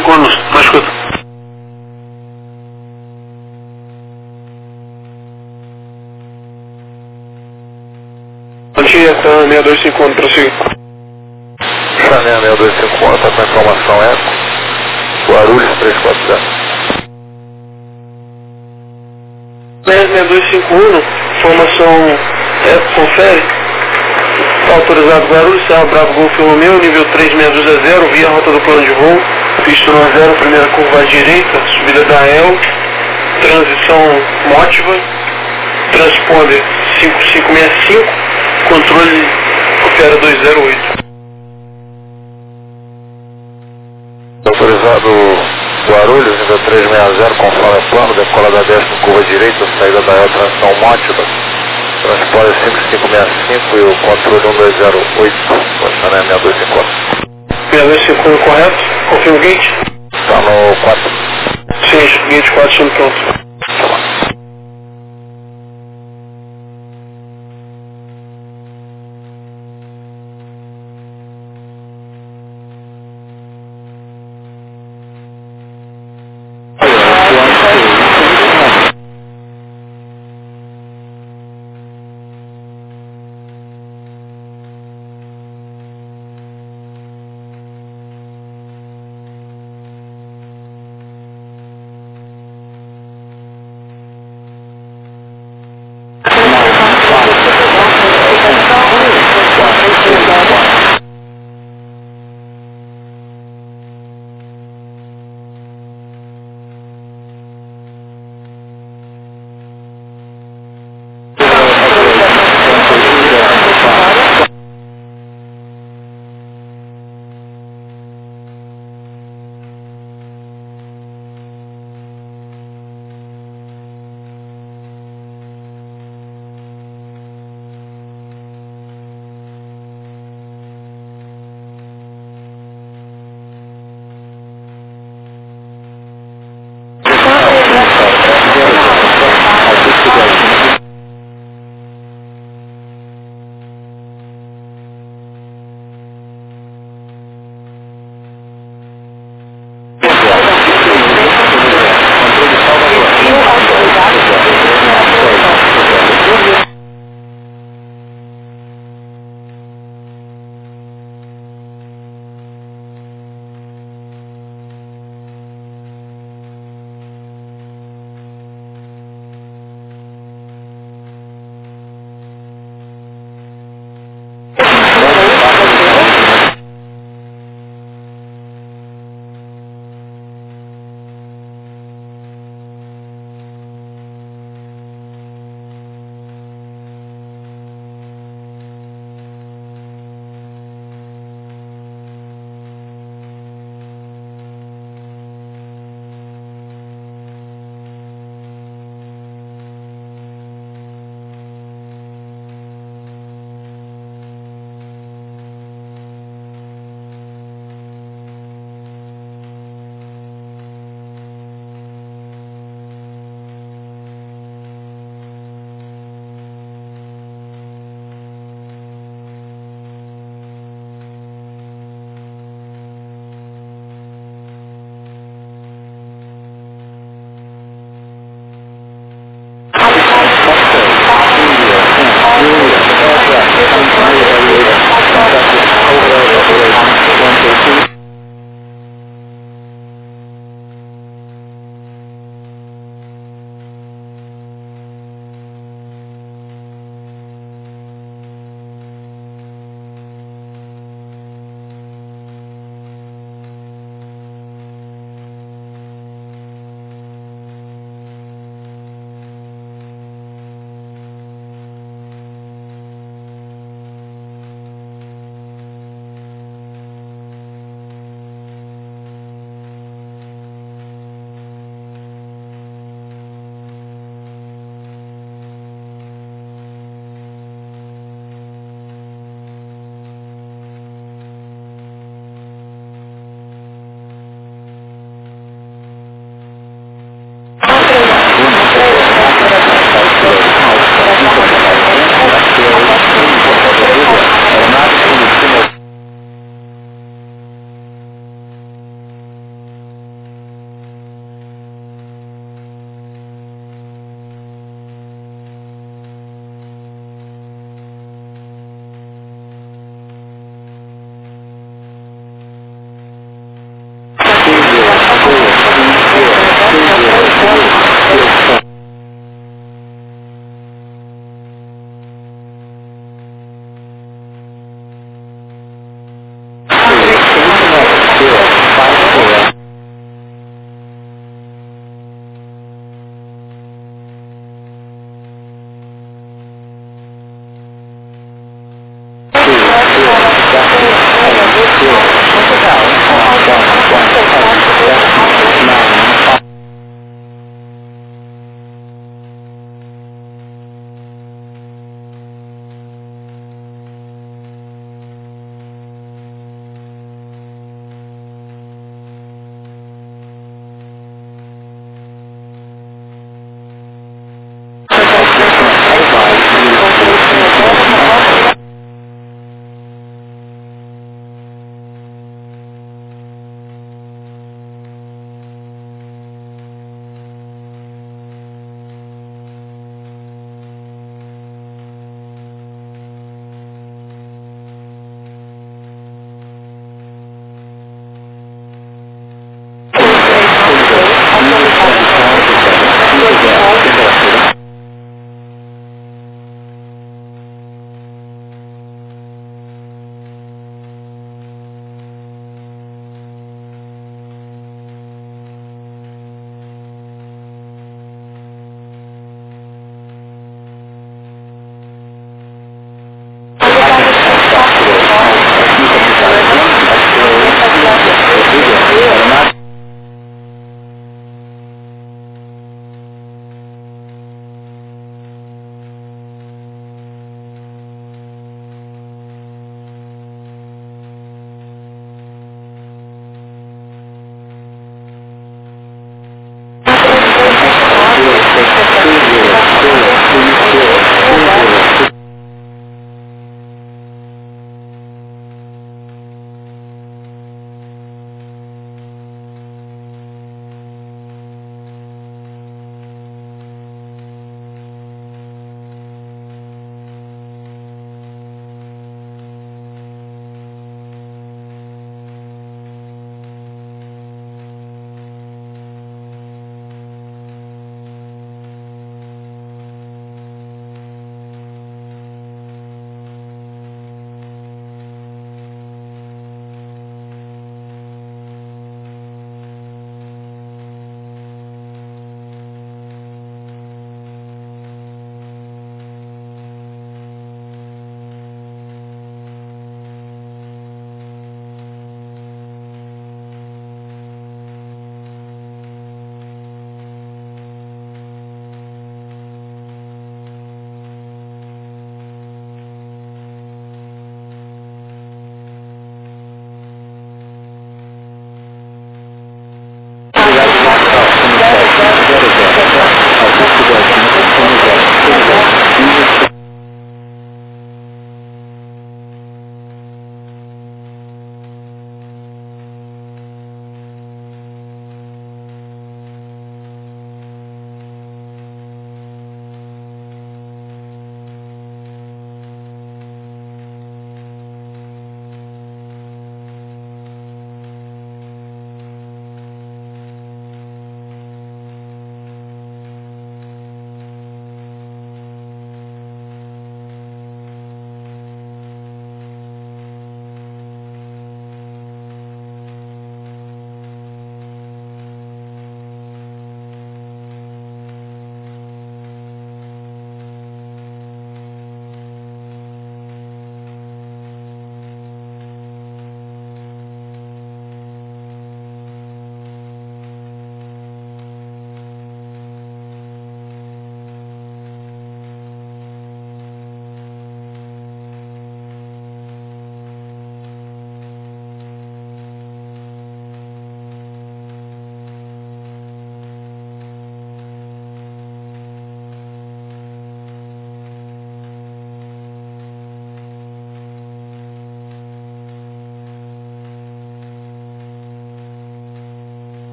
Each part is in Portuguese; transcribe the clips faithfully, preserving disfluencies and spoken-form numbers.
cinco anos, na escuta. Antieta seis dois cinco um, prossiga. Sané seis dois cinco um, está com a informação Eco. Guarulhos três quatro zero. seis dois cinco um, formação Eco, confere. Está autorizado Guarulhos, Serra Bravo Golf Romeu, nível três seis dois a zero, via rota do plano de voo, pista um zero, primeira curva à direita, subida da E L, transição Motiva, transponder cinco cinco seis cinco, controle opera dois zero oito. Autorizado Guarulhos, nível três seis zero, conforme plano, decola da décima curva direita, saída da E L, transição Motiva, transponder cinco cinco seis cinco e o controle um dois zero oito, Sané seis dois cinco um. seis dois cinco um correto, confirma o gate? Está no quatro. Sim, gate quatro, sendo pronto.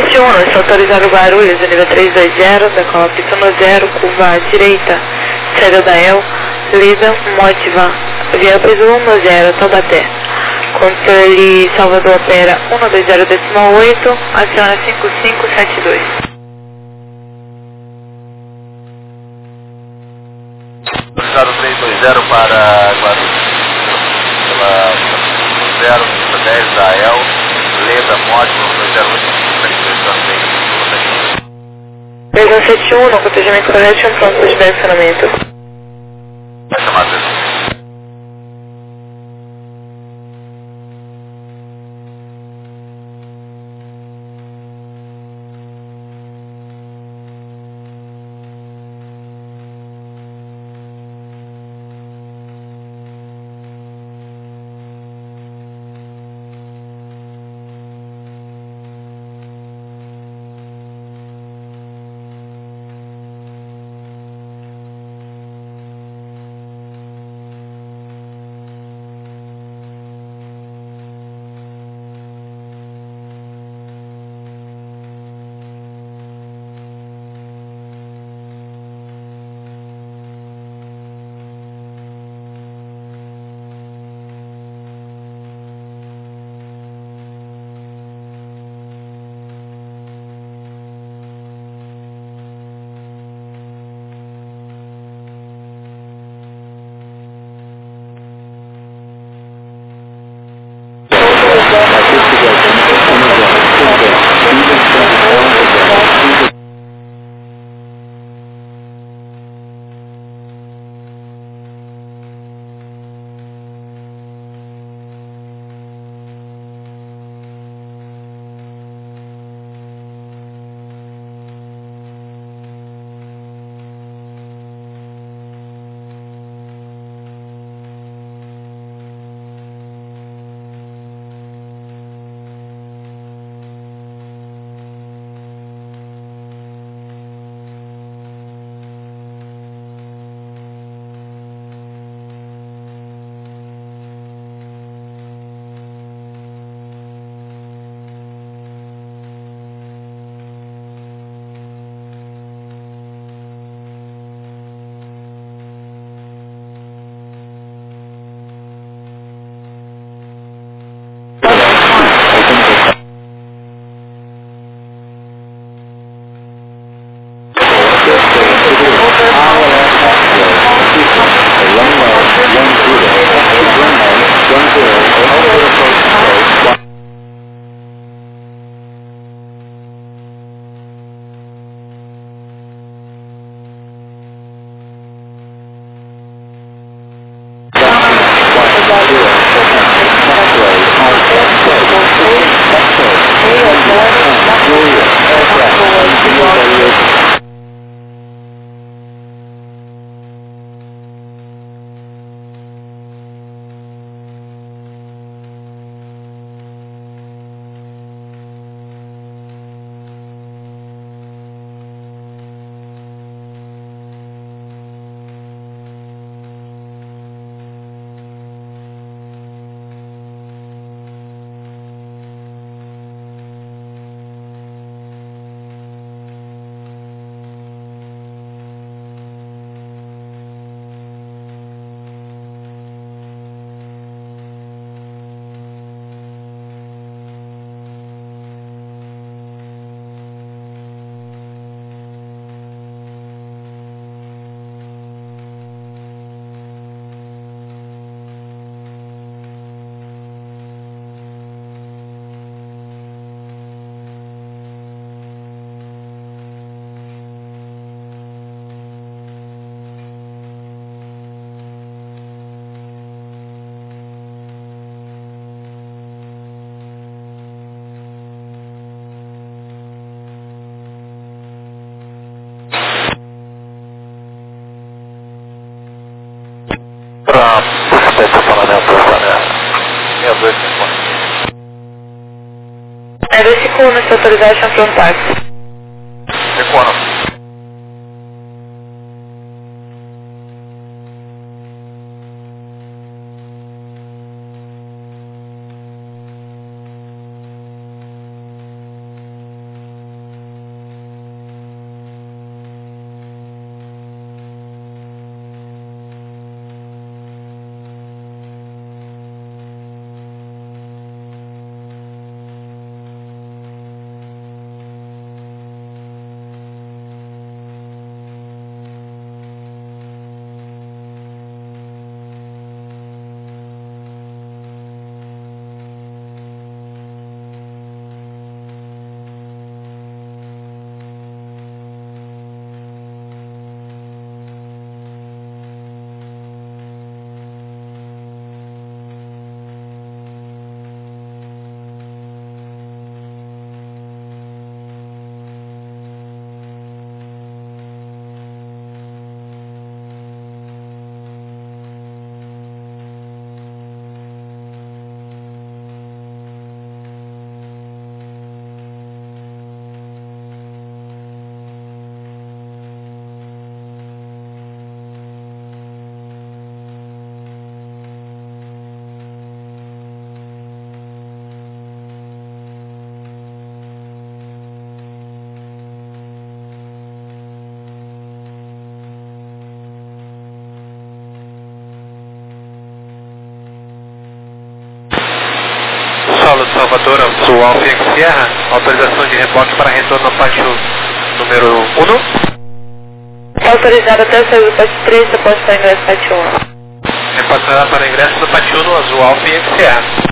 sete um, está autorizado Guarulhos, nível três dois zero, decola pista no zero, curva à direita, saída da E L, Lida, Motiva, via piso um no zero, Taubaté. Controle Salvador opera um dois zero decimal oito, aciona cinco cinco sete dois. Autorizado três dois zero para Guarulhos, pela zero, dez da E L, Leda, Módico, dois zero oito, três um sete um, no protegimento correto, um pronto de direcionamento. Vai chamar atenção. Para o estacionamento da Sanera. seis dois cinco um. É dois cinco um, está autorizado a front táxi. cinco um. Salvador, Sul Alfa Yankee Sierra, autorização de reboque para retorno ao pátio número um. Está autorizado até a saída do pátio três, após para o ingresso pátio um. Repassará para o ingresso do pátio um, Azul Alfa Yankee Sierra.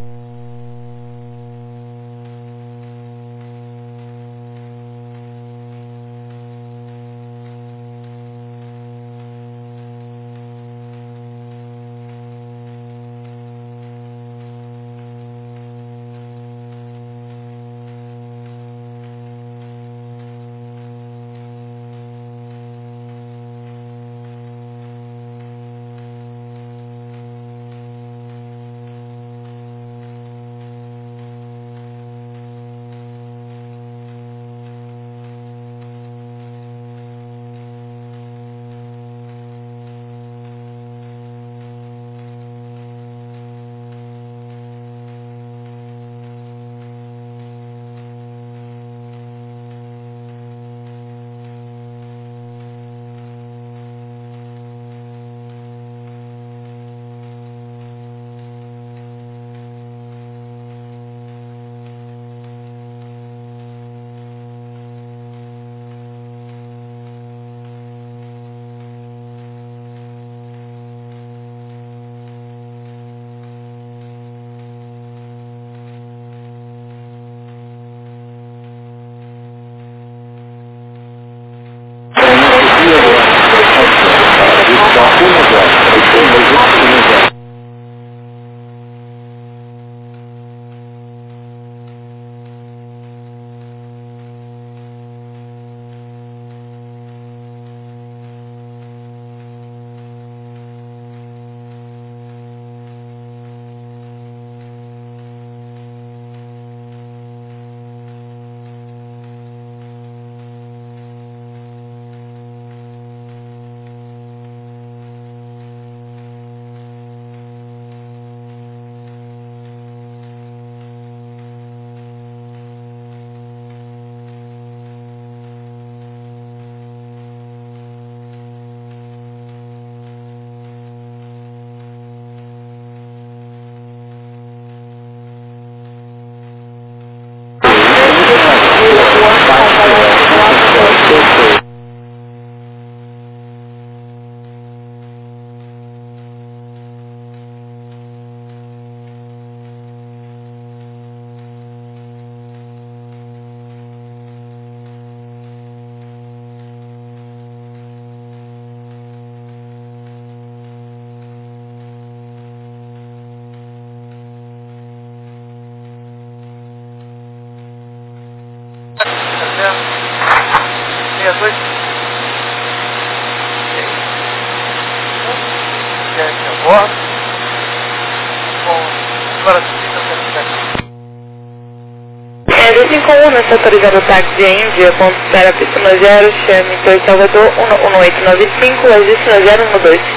É, dois cinco um, nós autorizando o táxi de Índia, ponto para pista no zero, chame dois Salvador, um oito nove cinco, existe no zero um dois.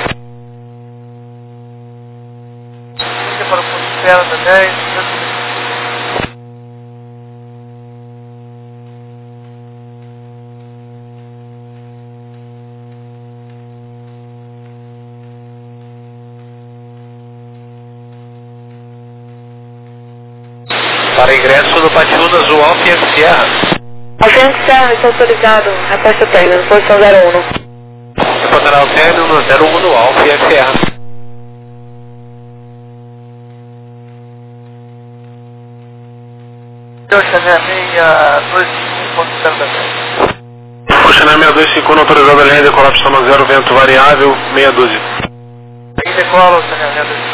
Para o ponto zero da dez. Para ingresso do pátio um, Azul Alfa Yankee Sierra. Alfa Yankee Sierra, está autorizado, reposta técnica, posição zero um. Repassará o término no zero um do Alfa Yankee Sierra. Oceané seis dois cinco um ponto zero dez. Oceané seis dois cinco um, autorizado a linha de decolar pista no zero, vento variável, meia dúzia. Linha de decola, Oceané seis dois cinco.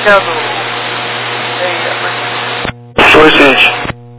fechado. Foi, gente.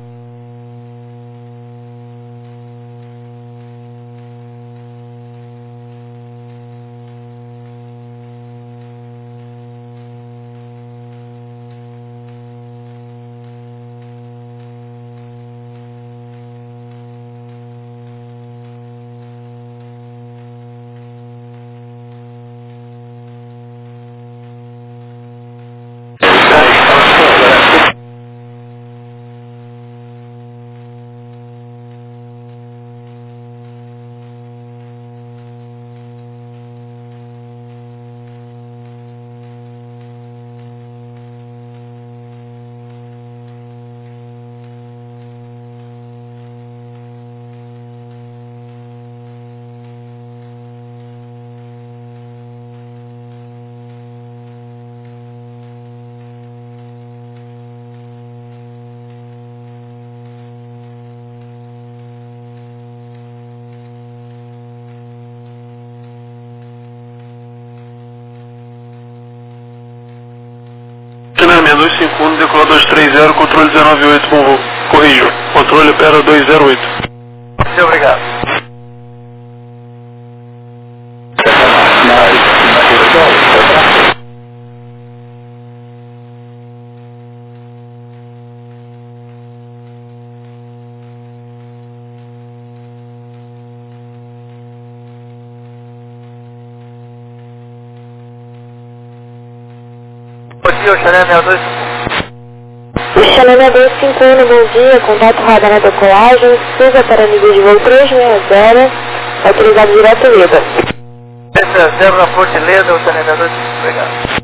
China dois cinco um, decolar dois três zero, controle dezenove oito, bom voo. Corrijo. Controle opera dois zero oito. Muito obrigado. Bom dia, o China seis dois cinco um. O China dois cinco um, bom dia, contato radar na decolagem, suba para nível de voo três seis zero, autorizado direto Leda. três seis zero na Forte Leda, o China dois cinco um, obrigado.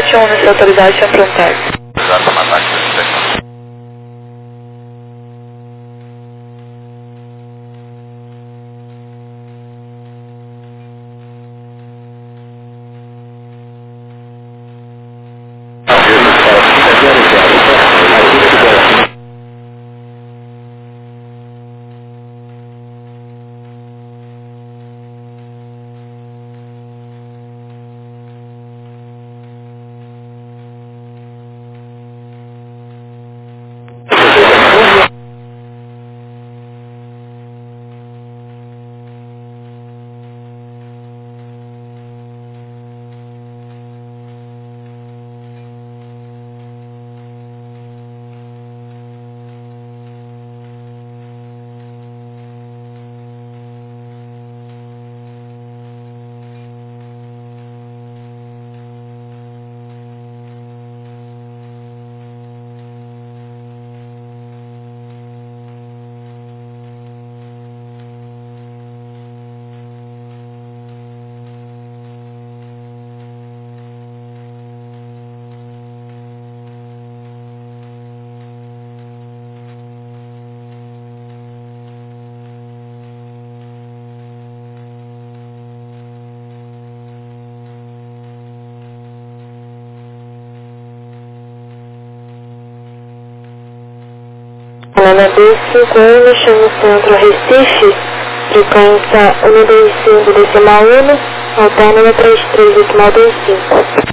sete um, nessa autoridade, aprontar. Exato, uma taxa de detecção. Ana B cinco um, chama o centro Recife, frequência um dois cinco decimal um, autônoma três três decimal dois cinco.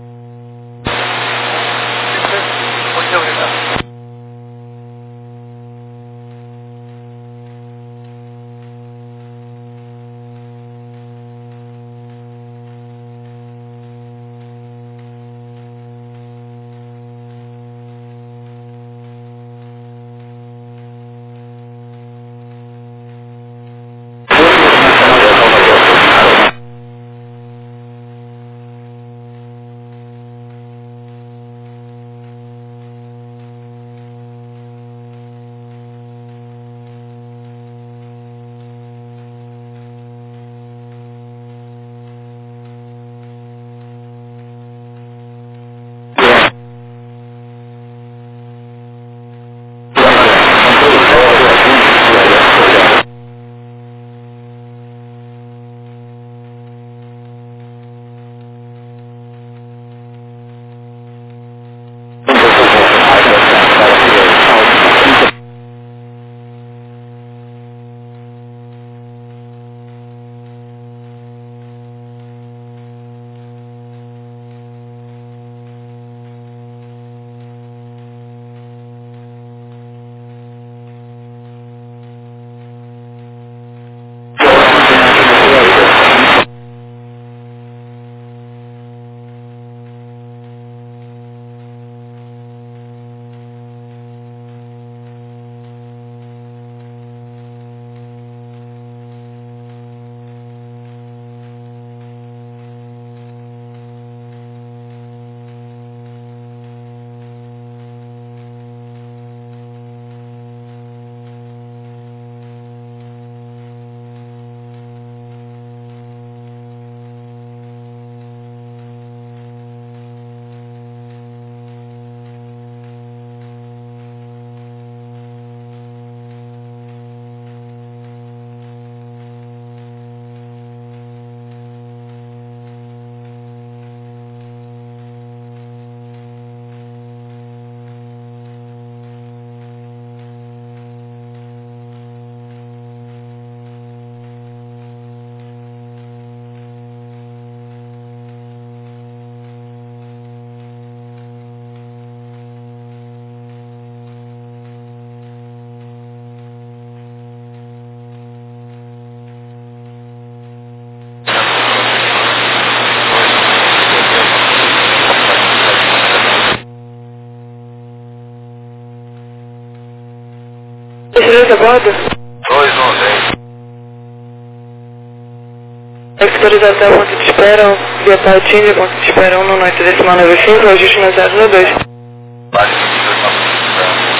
Muito obrigado. Beleza, bordo? dois um seis. Sectores até o ponto de espera, via Tautinho, ponto de espera um no noite decimal nove cinco, ajuste no zero dois. Vale, estamos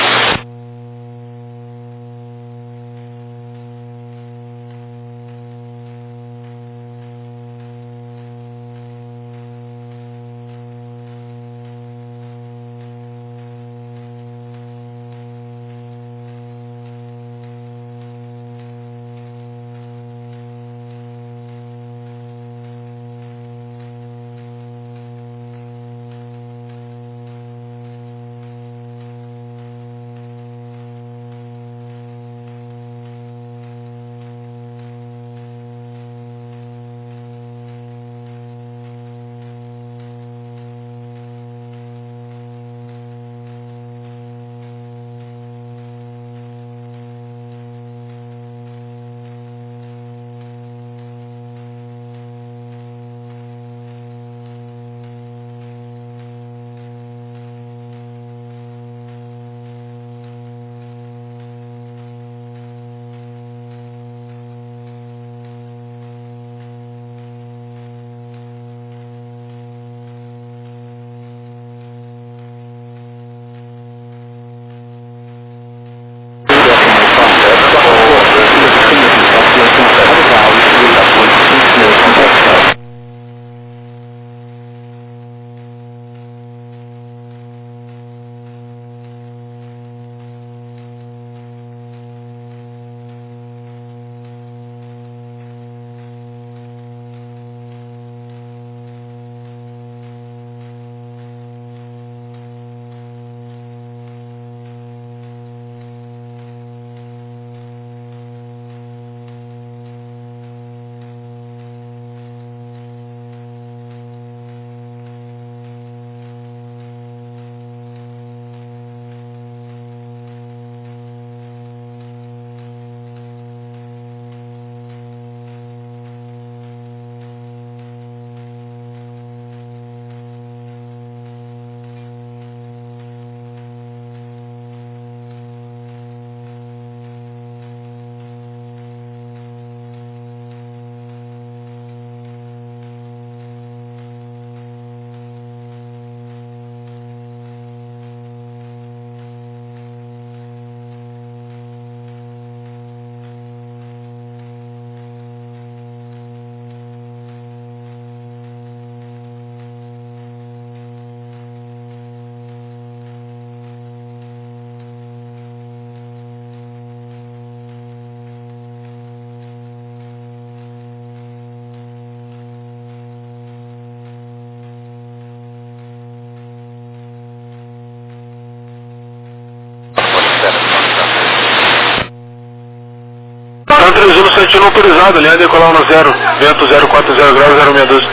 Latino autorizado, linha decolar no zero, vento zero quatro zero graus, zero seis doze.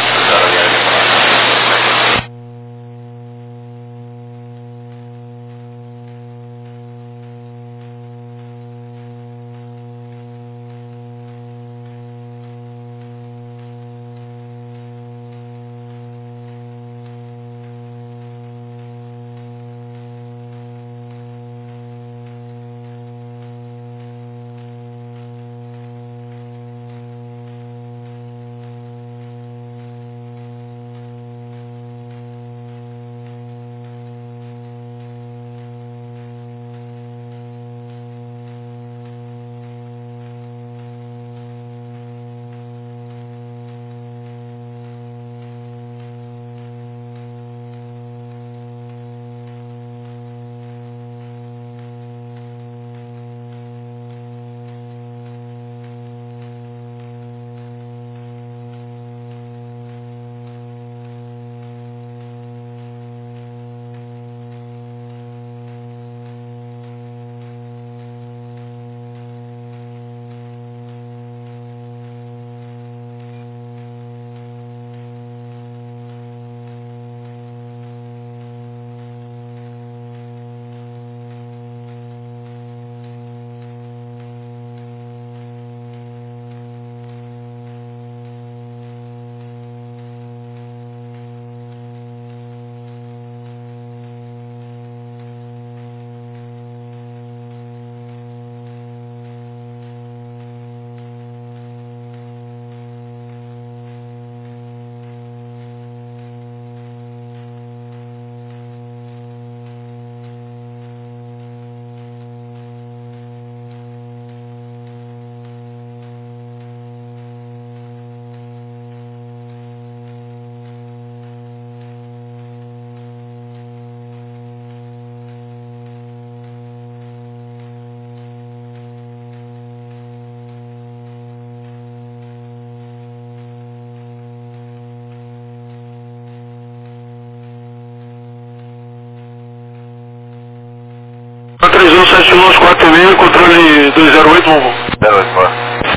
três um sete um quatro seis, controle dois zero oito, vamos. zero oito, bora.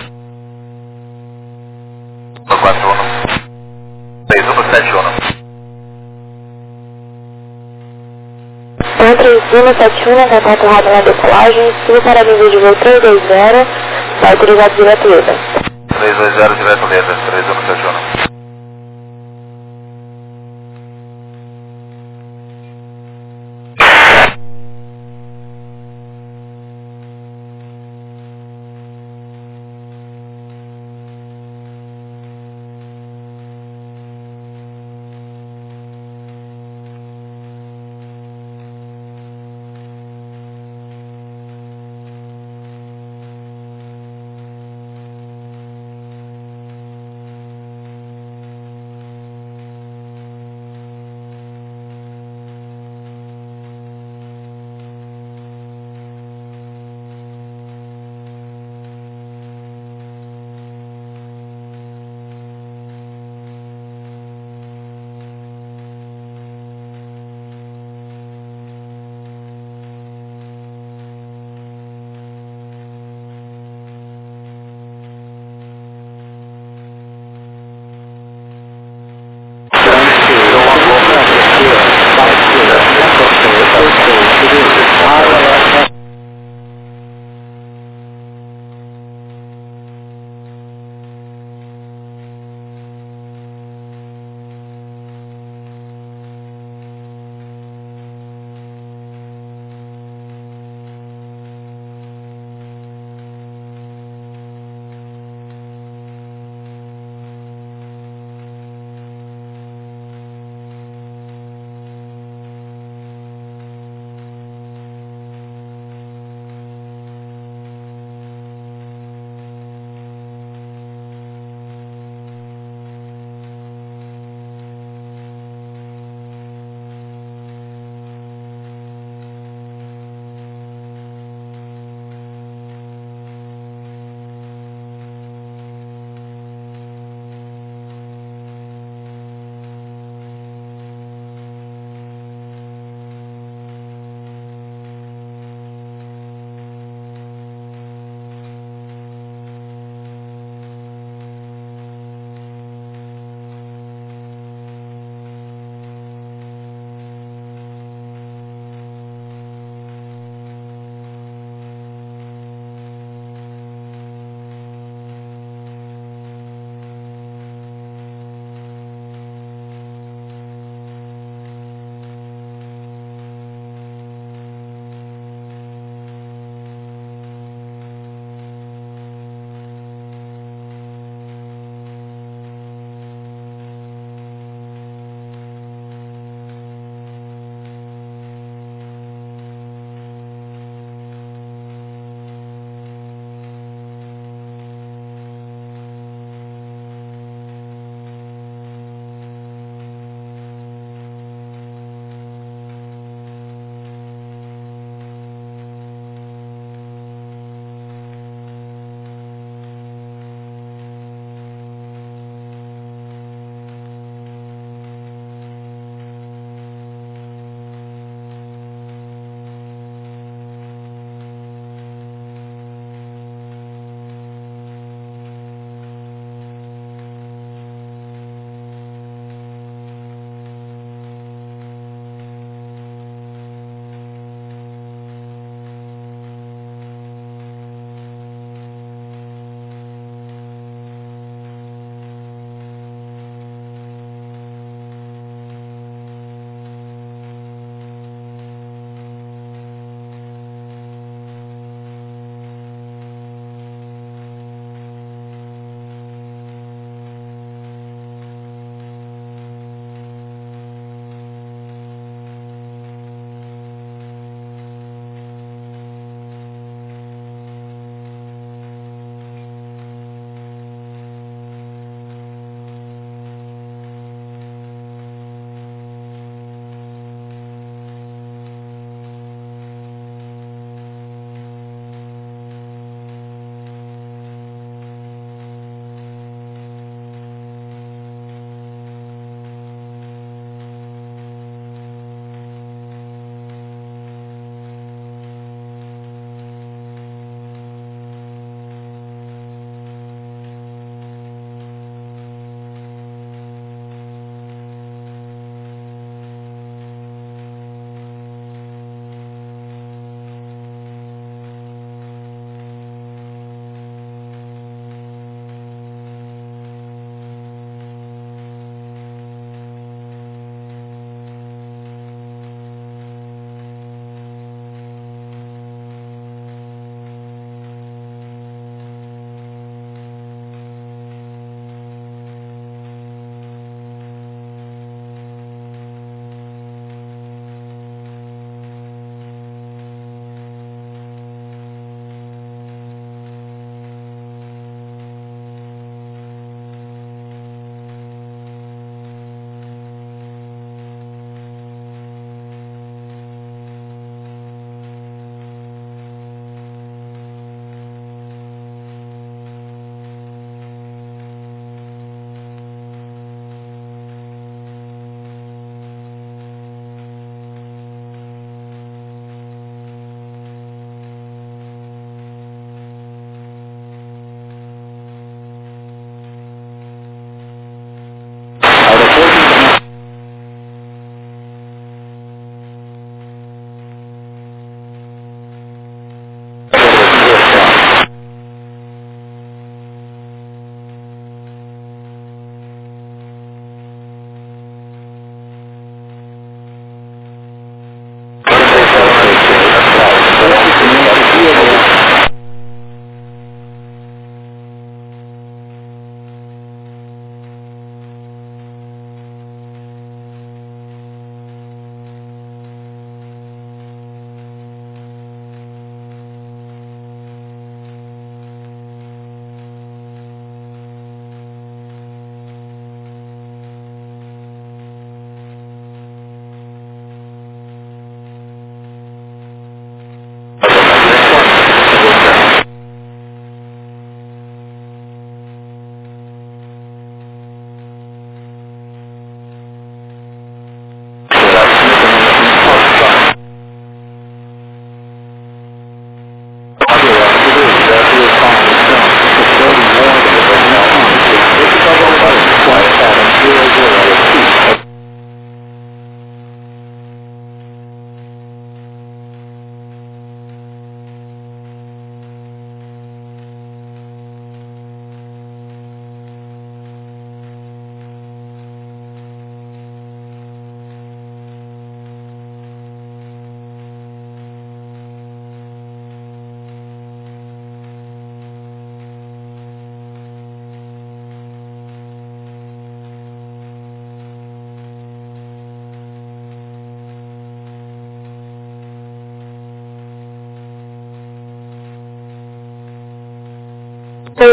quatro um. três um sete um. três um sete um, contato rádio na decolagem, sul para a linha de voo três dois zero, vai autorizado direto Leda. três dois zero, direto Leda, três um sete um.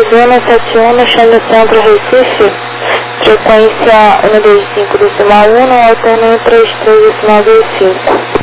Zona sete um no chão do centro Recife, frequência um dois cinco decimal um, no alterno um três três decimal dois cinco.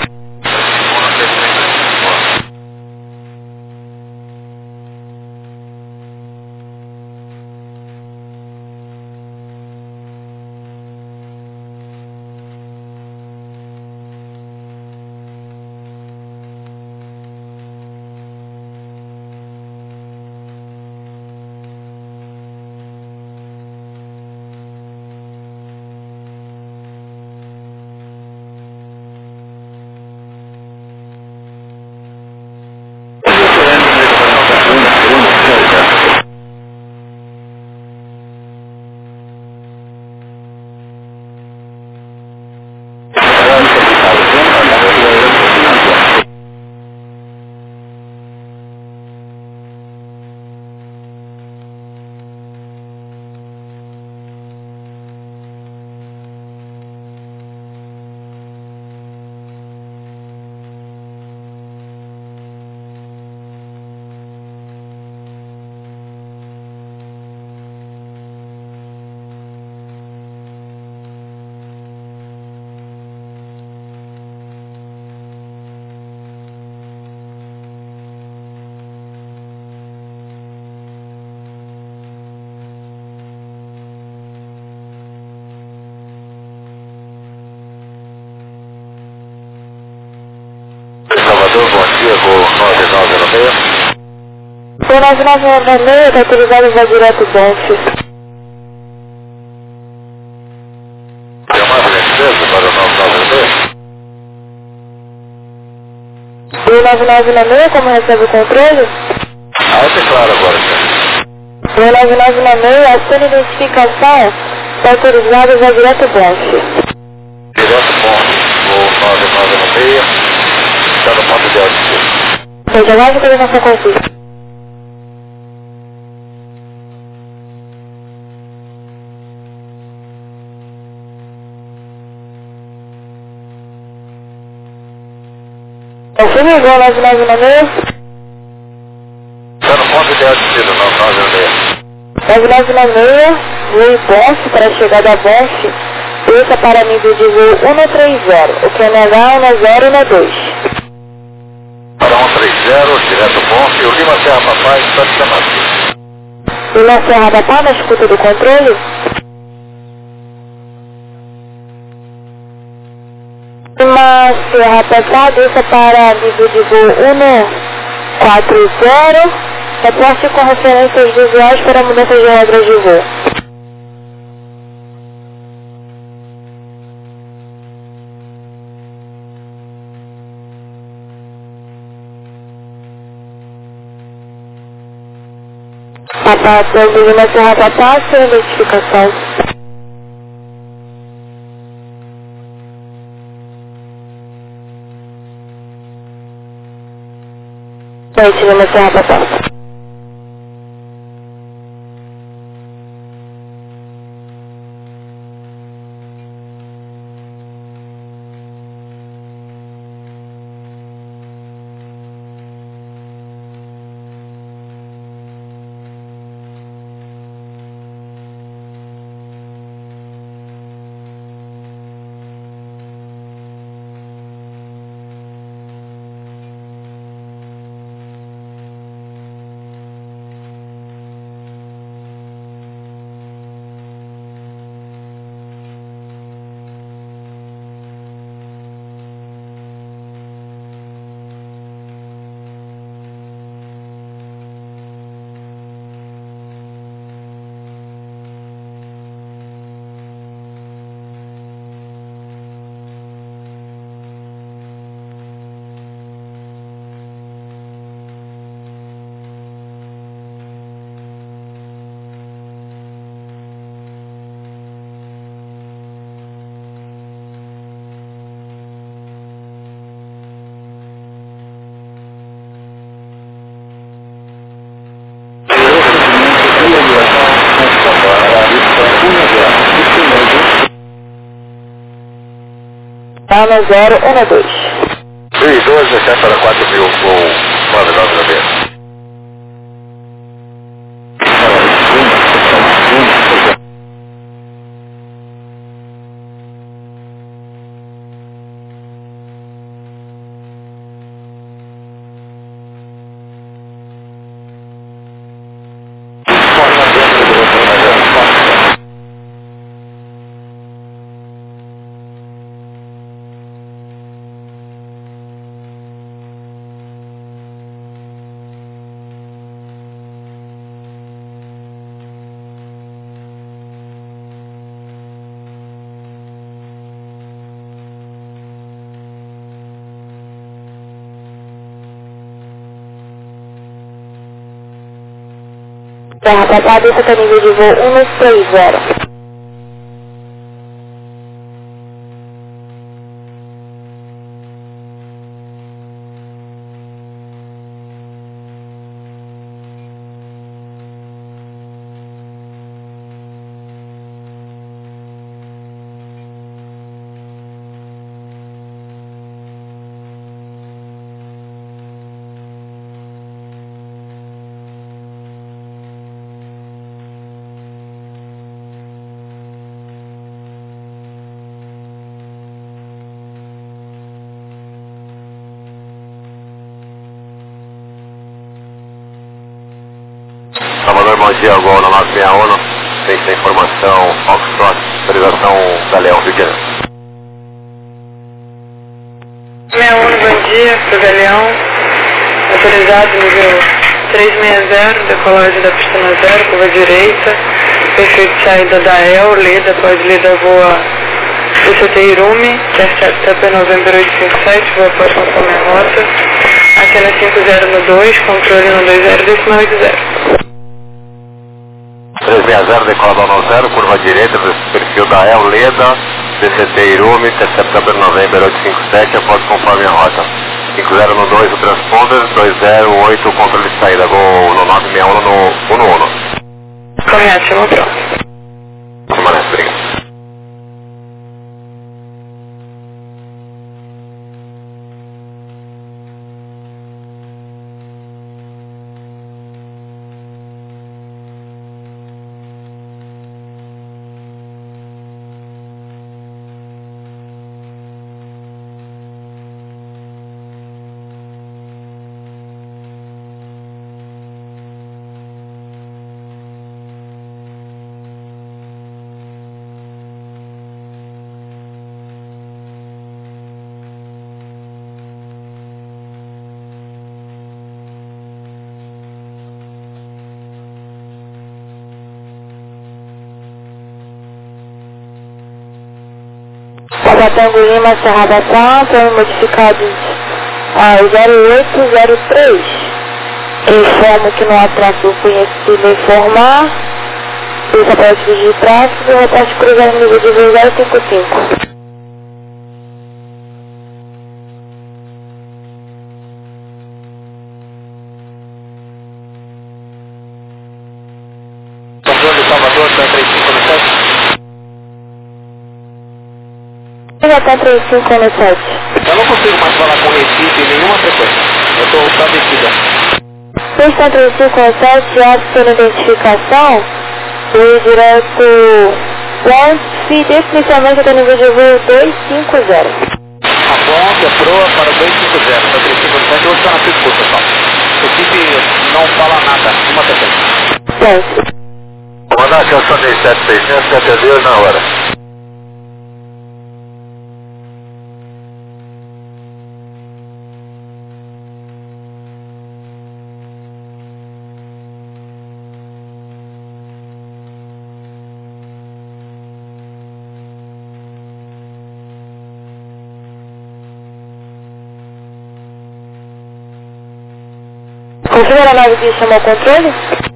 Salvador, bom dia, vou nove nove no meio. Vou nove nove no meio, está autorizado vai direto Bonf. Tem uma licença para o nove nove no meio? Vou nove nove no meio, como recebe o controle? Alto e claro agora, senhor. Vou nove nove no meio, a sua identificação está autorizado vai direto Bonf. Direto bom, vou nove nove no meio. Está no ponto de altitude. Seja mais de coordenação confusa. Confirme, vou nove nove no meio. Está no ponto de altitude, nove nove no meio. nove nove no meio, voo Bonf para a chegada a Bonf. Desça para nível de voo um três zero, o que é N H um zero um dois. Para um três zero, direto bom, e o Lima Serra Papai está te chamando. Lima Serra Papai, na escuta do controle. Lima Serra Papai, desça para nível de voo um quatro zero, reporte com referências visuais para mudança de regras de voo. Papai, do Lima Serra Papai, sua identificação. Noite, Lima Serra Papai. Ano zero um dois. Luiz doze, dezessete para quatro mil, voo nove nove no meio. Terra Papá, desça até nível de voo um nove três zero. Salvador, bom dia, Gol na nove seis um, feita a informação, Foxtrot, autorização da Leão, Rio de Janeiro. seis um, bom dia, pro Galeão, autorizado nível trezentos e sessenta, decolagem da pista no zero, curva direita, perfeito saída da E L, Leda, pós-Leda voa D C T Irumi, T P November oitocentos e cinquenta e sete, voa após conforme a rota, antena cinco zero no dois, controle no dois zero, decimal oito zero. trezentos e sessenta, decolador no zero, curva direita, perfil da E L, Leda, D C T Irumi, T P November oitocentos e cinquenta e sete, após conforme a rota. cinco zero no dois, o transponder, dois zero oito, o controle de saída, Gol no nove seis um no um um. Correto, chama pronto. Permanece, obrigado. Tabatango Lima, Serra da Santa, modificados a zero oito zero três. Informo que no atraso conhecido informar, desça para o de tráfego, reporte cruzar no nível de voo zero cinco cinco. Controle Salvador, trinta e cinco no sete. Até trinta e cinco no sete. Eu não consigo mais falar com Recife em nenhuma frequência. Eu estou estabelecida. Pista trinta e cinco no sete, apto pela identificação, voo direto ponte, definitivamente até nível de voo dois cinco zero. A ponte é proa para o dois cinco zero, está trinta e cinco no sete, eu vou estar na pista, pessoal. Recife não fala nada, uma frequência. Certo. Comandante, eu sou de sete seis zero, sete zero na hora. Configura a nave que chamou o controle?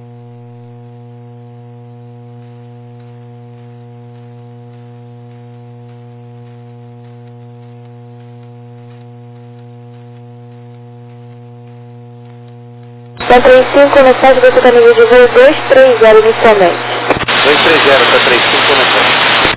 Tá trinta e cinco no sete, você tá nível de voo dois três zero inicialmente. dois três zero, tá trinta e cinco no sete.